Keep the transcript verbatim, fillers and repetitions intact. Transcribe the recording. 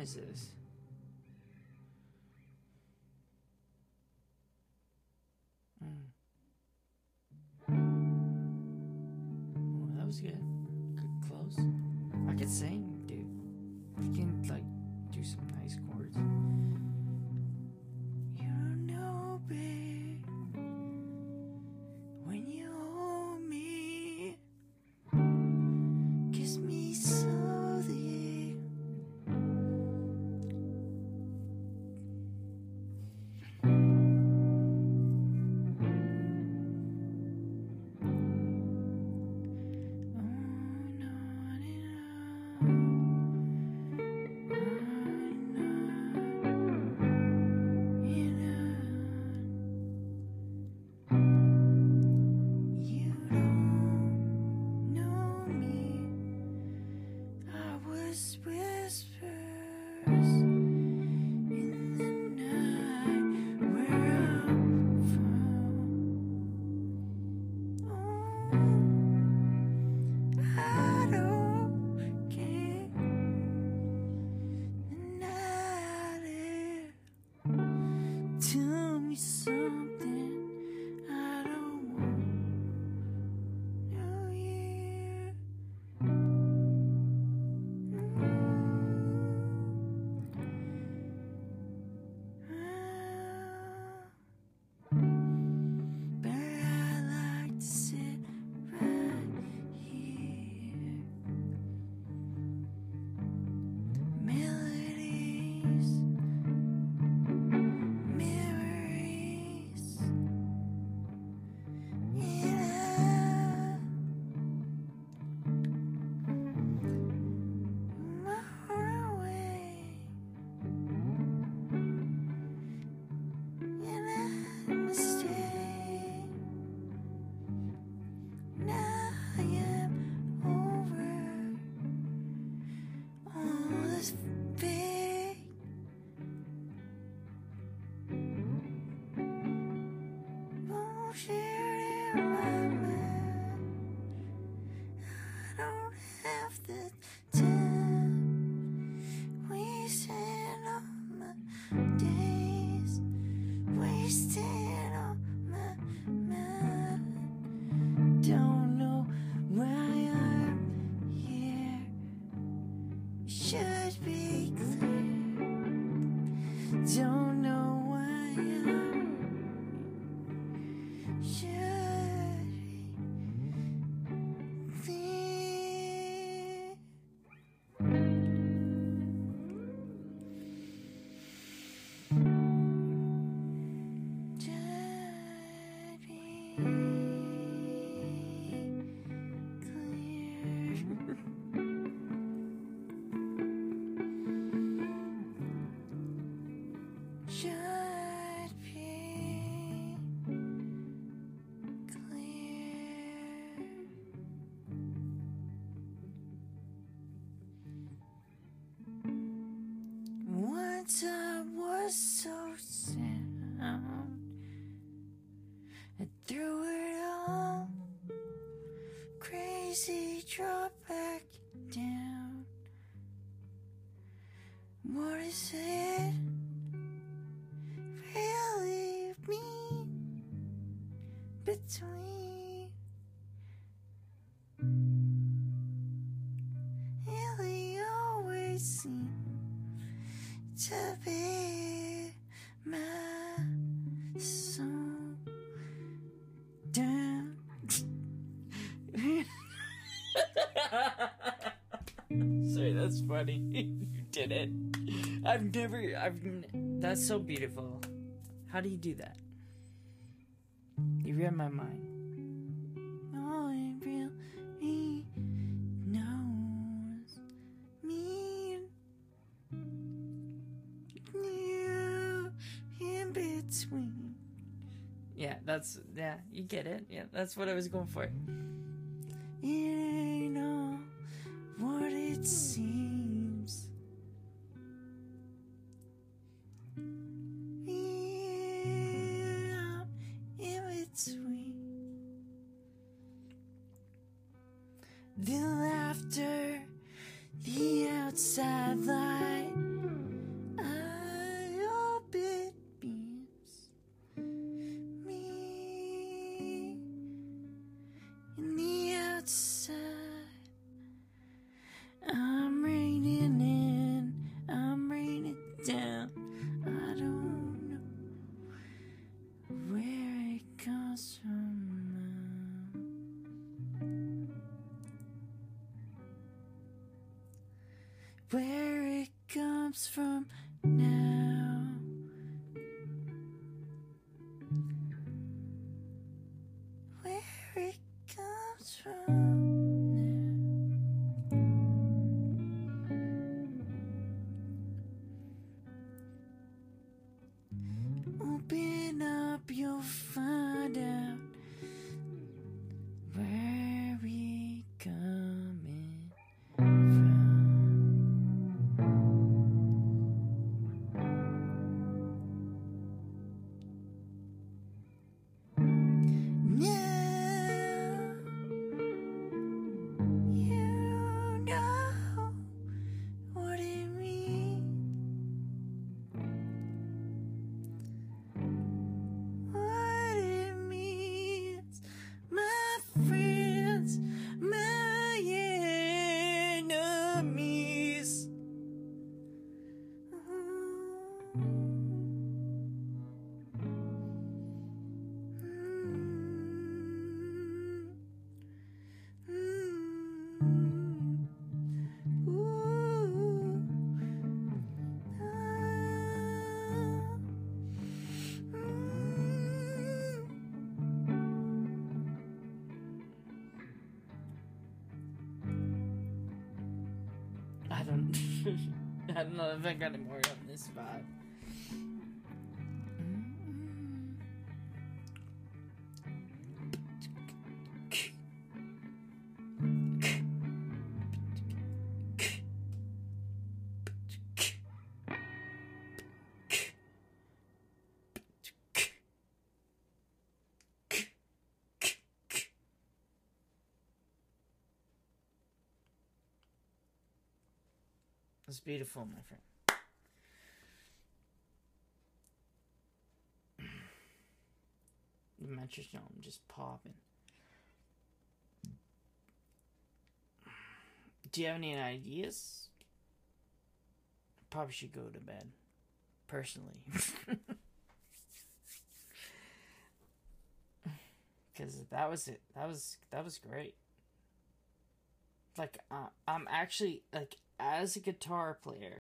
is this? Mm. Oh, that was good. Good, close. I could sing, dude. You can, like, do some nice chords. You don't know, babe, when you hold me, kiss me slowly. Tell me something I don't want to hear. But I like to sit right here. Melodies, memories, yeah. My heart away, and I mistake. Now I am over all this fake. Bullshit in my mind. I don't have the time. Wasting all my days, wasting all my mind. Don't know why I'm here. Should be clear. Don't know why I'm should be clear. Should be clear. Should be clear. Once I was so sound, I threw it all crazy, drop back down. What is it really mean between? Really always seem to be my song down. Sorry, that's funny. You did it. I've never, I've, n- that's so beautiful. How do you do that? You read my mind. No one really knows me. You in between. Yeah, that's, yeah, you get it. Yeah, that's what I was going for. It ain't all what it seems. Yeah, in between. The laughter, the outside light, somehow. Where it comes from now. Where it comes from. Open up, you'll find out where we coming from. Now you know what it means. What it means, my friends, my enemies. I don't I don't know if I got any more on this vibe. It's beautiful, my friend. The metronome just popping. Do you have any ideas? Probably should go to bed. Personally. Because that was it. That was, that was great. Like, uh, I'm actually, like, as a guitar player,